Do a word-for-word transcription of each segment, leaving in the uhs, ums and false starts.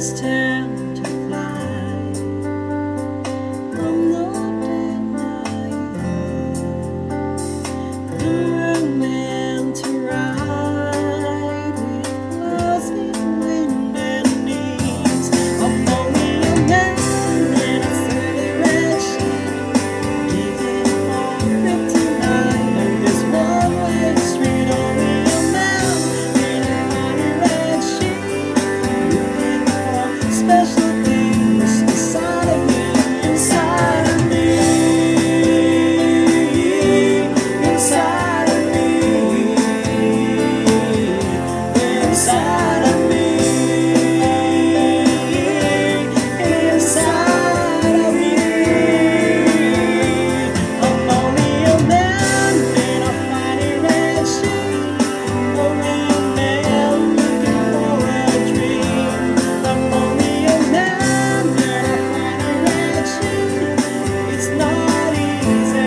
it's time to fly. I'm not denying the romance to ride with closet wind and needs. I'm only a man in a thirty red sheet, giving for kryptonite on this one-way street. Only a man in a thirty red sheet, looking for special things inside of me, inside of me, inside of me, inside of me, inside of me. I'm only a man in a funny red sheet, only a man looking for a dream. I'm only a man in a funny red sheet. It's not easy.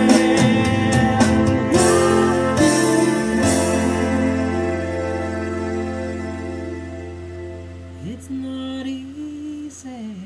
It's not easy.